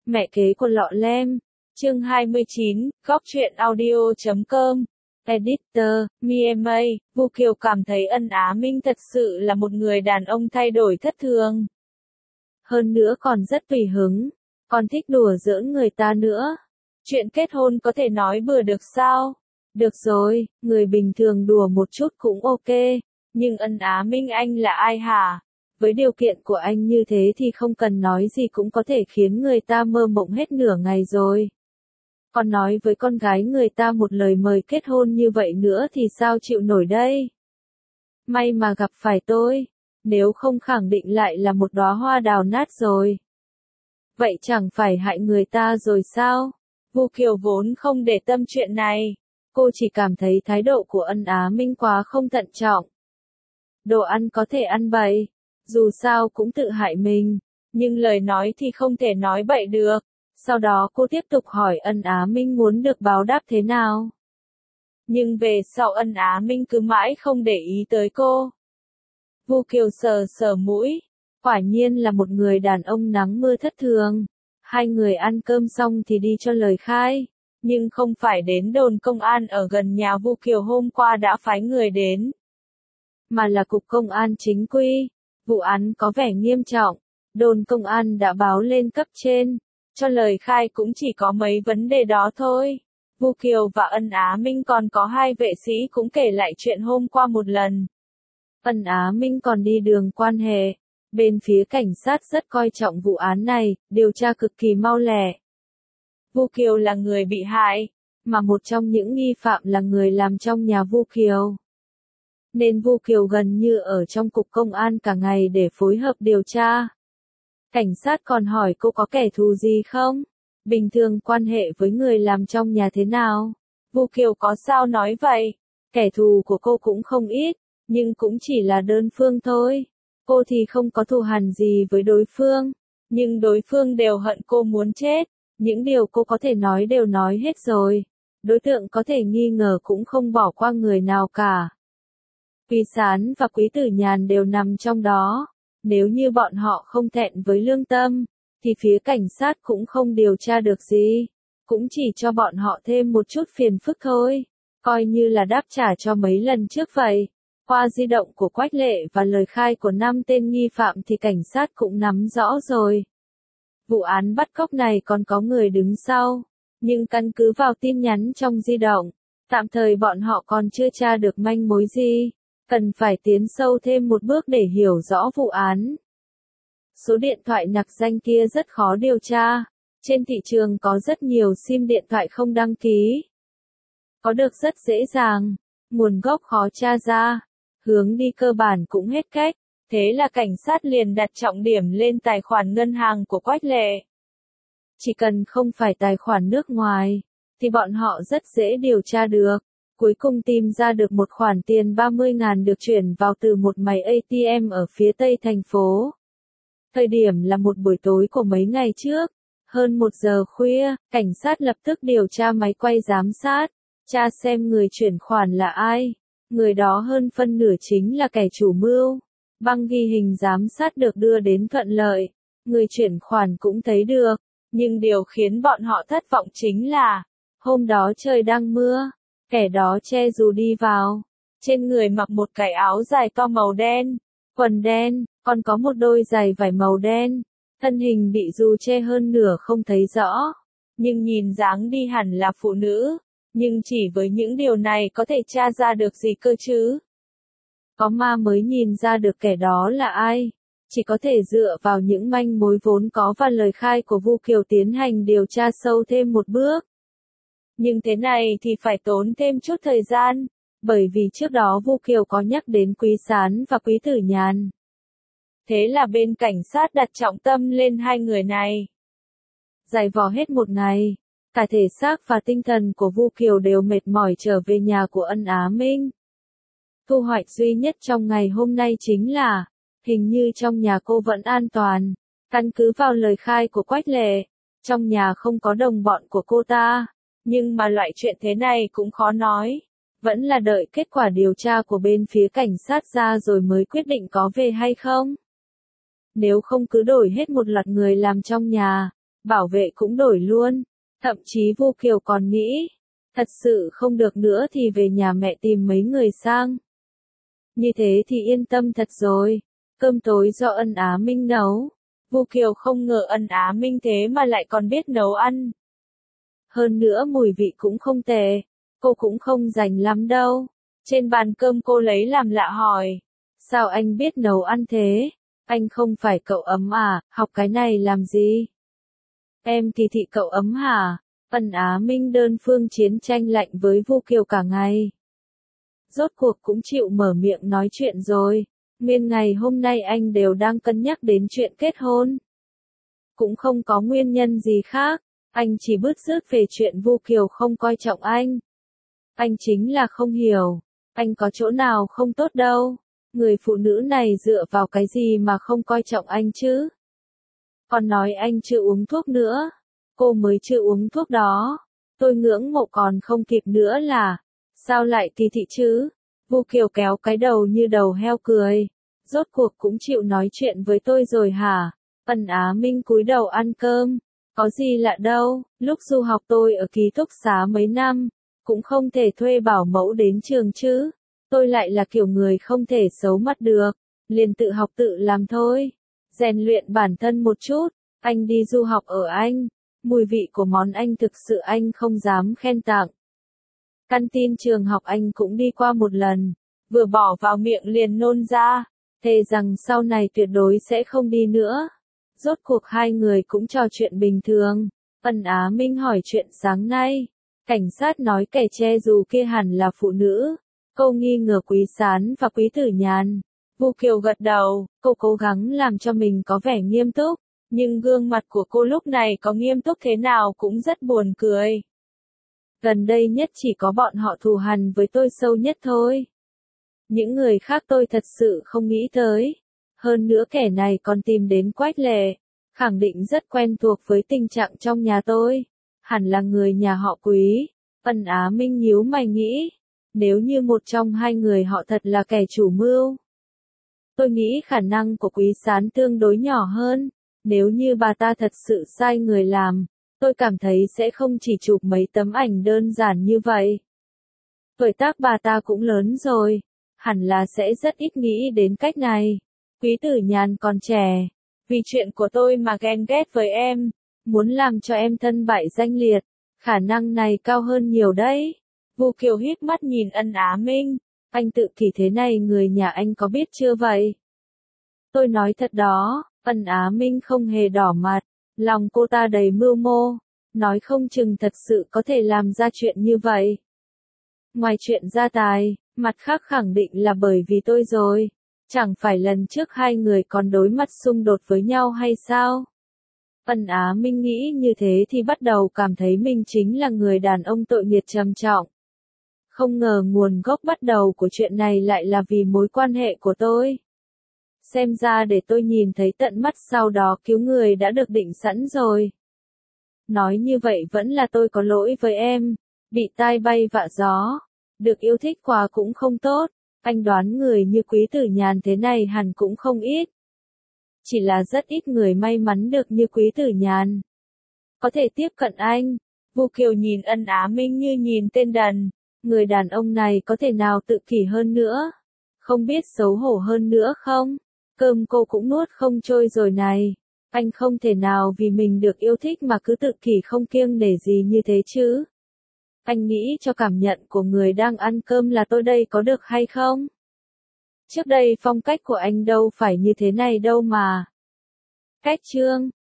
Mẹ kế của lọ lem. Chương 29, góc truyện audio.com. Editor, MIA, Vu Kiều cảm thấy Ân Á Minh thật sự là một người đàn ông thay đổi thất thường. Hơn nữa còn rất tùy hứng, còn thích đùa giỡn người ta nữa. Chuyện kết hôn có thể nói bừa được sao? Được rồi, người bình thường đùa một chút cũng ok, nhưng Ân Á Minh anh là ai hả? Với điều kiện của anh như thế thì không cần nói gì cũng có thể khiến người ta mơ mộng hết nửa ngày rồi. Còn nói với con gái người ta một lời mời kết hôn như vậy nữa thì sao chịu nổi đây? May mà gặp phải tôi, nếu không khẳng định lại là một đóa hoa đào nát rồi. Vậy chẳng phải hại người ta rồi sao? Vu Kiều vốn không để tâm chuyện này, cô chỉ cảm thấy thái độ của Ân Á Minh quá không thận trọng. Đồ ăn có thể ăn bậy, dù sao cũng tự hại mình, nhưng lời nói thì không thể nói bậy được. Sau đó cô tiếp tục hỏi Ân Á Minh muốn được báo đáp thế nào. Nhưng về sau Ân Á Minh cứ mãi không để ý tới cô. Vu Kiều sờ sờ mũi, quả nhiên là một người đàn ông nắng mưa thất thường. Hai người ăn cơm xong thì đi cho lời khai, nhưng không phải đến đồn công an ở gần nhà Vu Kiều hôm qua đã phái người đến, mà là cục công an chính quy. Vụ án có vẻ nghiêm trọng, đồn công an đã báo lên cấp trên, cho lời khai cũng chỉ có mấy vấn đề đó thôi. Vu Kiều và Ân Á Minh còn có hai vệ sĩ cũng kể lại chuyện hôm qua một lần. Ân Á Minh còn đi đường quan hệ. Bên phía cảnh sát rất coi trọng vụ án này, điều tra cực kỳ mau lẹ. Vu Kiều là người bị hại, mà một trong những nghi phạm là người làm trong nhà Vu Kiều. Nên Vu Kiều gần như ở trong cục công an cả ngày để phối hợp điều tra. Cảnh sát còn hỏi cô có kẻ thù gì không? Bình thường quan hệ với người làm trong nhà thế nào? Vu Kiều có sao nói vậy? Kẻ thù của cô cũng không ít, nhưng cũng chỉ là đơn phương thôi. Cô thì không có thù hằn gì với đối phương, nhưng đối phương đều hận cô muốn chết. Những điều cô có thể nói đều nói hết rồi. Đối tượng có thể nghi ngờ cũng không bỏ qua người nào cả. Quý Sán và Quý Tử Nhàn đều nằm trong đó. Nếu như bọn họ không thẹn với lương tâm, thì phía cảnh sát cũng không điều tra được gì. Cũng chỉ cho bọn họ thêm một chút phiền phức thôi. Coi như là đáp trả cho mấy lần trước vậy. Qua di động của Quách Lệ và lời khai của 5 tên nghi phạm thì cảnh sát cũng nắm rõ rồi. Vụ án bắt cóc này còn có người đứng sau, nhưng căn cứ vào tin nhắn trong di động, tạm thời bọn họ còn chưa tra được manh mối gì, cần phải tiến sâu thêm một bước để hiểu rõ vụ án. Số điện thoại nặc danh kia rất khó điều tra, trên thị trường có rất nhiều sim điện thoại không đăng ký. Có được rất dễ dàng, nguồn gốc khó tra ra. Hướng đi cơ bản cũng hết cách, thế là cảnh sát liền đặt trọng điểm lên tài khoản ngân hàng của Quách Lệ. Chỉ cần không phải tài khoản nước ngoài, thì bọn họ rất dễ điều tra được. Cuối cùng tìm ra được một khoản tiền 30.000 được chuyển vào từ một máy ATM ở phía tây thành phố. Thời điểm là một buổi tối của mấy ngày trước, hơn 1 giờ khuya, cảnh sát lập tức điều tra máy quay giám sát, tra xem người chuyển khoản là ai. Người đó hơn phân nửa chính là kẻ chủ mưu. Băng ghi hình giám sát được đưa đến thuận lợi. Người chuyển khoản cũng thấy được. Nhưng điều khiến bọn họ thất vọng chính là, hôm đó trời đang mưa. Kẻ đó che dù đi vào. Trên người mặc một cái áo dài to màu đen, quần đen, còn có một đôi giày vải màu đen. Thân hình bị dù che hơn nửa không thấy rõ. Nhưng nhìn dáng đi hẳn là phụ nữ. Nhưng chỉ với những điều này có thể tra ra được gì cơ chứ? Có ma mới nhìn ra được kẻ đó là ai. Chỉ có thể dựa vào những manh mối vốn có và lời khai của Vu Kiều tiến hành điều tra sâu thêm một bước. Nhưng thế này thì phải tốn thêm chút thời gian, bởi vì trước đó Vu Kiều có nhắc đến Quý Sán và Quý Tử Nhàn. Thế là bên cảnh sát đặt trọng tâm lên hai người này. Dày vò hết một ngày. Cả thể xác và tinh thần của Vu Kiều đều mệt mỏi trở về nhà của Ân Á Minh. Thu hoạch duy nhất trong ngày hôm nay chính là, hình như trong nhà cô vẫn an toàn. Căn cứ vào lời khai của Quách Lệ, trong nhà không có đồng bọn của cô ta. Nhưng mà loại chuyện thế này cũng khó nói. Vẫn là đợi kết quả điều tra của bên phía cảnh sát ra rồi mới quyết định có về hay không. Nếu không cứ đổi hết một loạt người làm trong nhà. bảo vệ cũng đổi luôn. Thậm chí Vu Kiều còn nghĩ, thật sự không được nữa thì về nhà mẹ tìm mấy người sang. Như thế thì yên tâm thật rồi. Cơm tối do Ân Á Minh nấu. Vu Kiều không ngờ Ân Á Minh thế mà lại còn biết nấu ăn. Hơn nữa mùi vị cũng không tệ. Cô cũng không rành lắm đâu. Trên bàn cơm cô lấy làm lạ hỏi. Sao anh biết nấu ăn thế? Anh không phải cậu ấm à, học cái này làm gì? Em kỳ thị cậu ấm hả? Ân Á Minh đơn phương chiến tranh lạnh với Vu Kiều cả ngày. Rốt cuộc cũng chịu mở miệng nói chuyện rồi. Nguyên ngày hôm nay anh đều đang cân nhắc đến chuyện kết hôn. Cũng không có nguyên nhân gì khác. Anh chỉ bứt rứt về chuyện Vu Kiều không coi trọng anh. Anh chính là không hiểu. Anh có chỗ nào không tốt đâu. Người phụ nữ này dựa vào cái gì mà không coi trọng anh chứ? Còn nói anh chưa uống thuốc nữa. Cô mới chưa uống thuốc đó. Tôi ngưỡng mộ còn không kịp nữa là. Sao lại kỳ thị chứ? Vu Kiều kéo cái đầu như đầu heo cười. Rốt cuộc cũng chịu nói chuyện với tôi rồi hả? Ân Á Minh cúi đầu ăn cơm. Có gì lạ đâu, lúc du học tôi ở ký túc xá mấy năm. Cũng không thể thuê bảo mẫu đến trường chứ. Tôi lại là kiểu người không thể xấu mặt được. Liền tự học tự làm thôi. Rèn luyện bản thân một chút. Anh đi du học ở Anh. Mùi vị của món Anh thực sự anh không dám khen tặng. Căn tin trường học anh cũng đi qua một lần. Vừa bỏ vào miệng liền nôn ra. Thề rằng sau này tuyệt đối sẽ không đi nữa. Rốt cuộc hai người cũng trò chuyện bình thường. Ân Á Minh hỏi chuyện sáng nay. Cảnh sát nói kẻ che dù kia hẳn là phụ nữ. Cô nghi ngờ Quý Sán và Quý Tử Nhàn. Vu Kiều gật đầu, cô cố gắng làm cho mình có vẻ nghiêm túc. Nhưng gương mặt của cô lúc này có nghiêm túc thế nào cũng rất buồn cười. Gần đây nhất chỉ có bọn họ thù hằn với tôi sâu nhất thôi. Những người khác tôi thật sự không nghĩ tới. Hơn nữa kẻ này còn tìm đến Quách Lệ. Khẳng định rất quen thuộc với tình trạng trong nhà tôi. Hẳn là người nhà họ Quý. Ân Á Minh nhíu mày nghĩ. Nếu như một trong hai người họ thật là kẻ chủ mưu. Tôi nghĩ khả năng của Quý Sán tương đối nhỏ hơn. Nếu như bà ta thật sự sai người làm, tôi cảm thấy sẽ không chỉ chụp mấy tấm ảnh đơn giản như vậy. Tuổi tác bà ta cũng lớn rồi, hẳn là sẽ rất ít nghĩ đến cách này. Quý Tử Nhàn còn trẻ, vì chuyện của tôi mà ghen ghét với em, muốn làm cho em thân bại danh liệt, khả năng này cao hơn nhiều đấy. Vu Kiều híp mắt nhìn Ân Á Minh, anh tự kỷ thế này người nhà anh có biết chưa vậy? Tôi nói thật đó. Ân Á Minh không hề đỏ mặt, lòng cô ta đầy mưu mô, nói không chừng thật sự có thể làm ra chuyện như vậy. Ngoài chuyện gia tài, mặt khác khẳng định là bởi vì tôi rồi. Chẳng phải lần trước hai người còn đối mặt xung đột với nhau hay sao? Ân Á Minh nghĩ như thế thì bắt đầu cảm thấy mình chính là người đàn ông tội nghiệp trầm trọng. Không ngờ nguồn gốc bắt đầu của chuyện này lại là vì mối quan hệ của tôi. Xem ra để tôi nhìn thấy tận mắt sau đó cứu người đã được định sẵn rồi. Nói như vậy vẫn là tôi có lỗi với em, bị tai bay vạ gió. Được yêu thích quá cũng không tốt, anh đoán người như Quý Tử Nhàn thế này hẳn cũng không ít. Chỉ là rất ít người may mắn được như Quý Tử Nhàn. Có thể tiếp cận anh. Vu Kiều nhìn Ân Á Minh như nhìn tên đần. Người đàn ông này có thể nào tự kỷ hơn nữa? Không biết xấu hổ hơn nữa không? Cơm cô cũng nuốt không trôi rồi này. Anh không thể nào vì mình được yêu thích mà cứ tự kỷ không kiêng nể gì như thế chứ. Anh nghĩ cho cảm nhận của người đang ăn cơm là tôi đây có được hay không? Trước đây phong cách của anh đâu phải như thế này đâu mà. Cách chương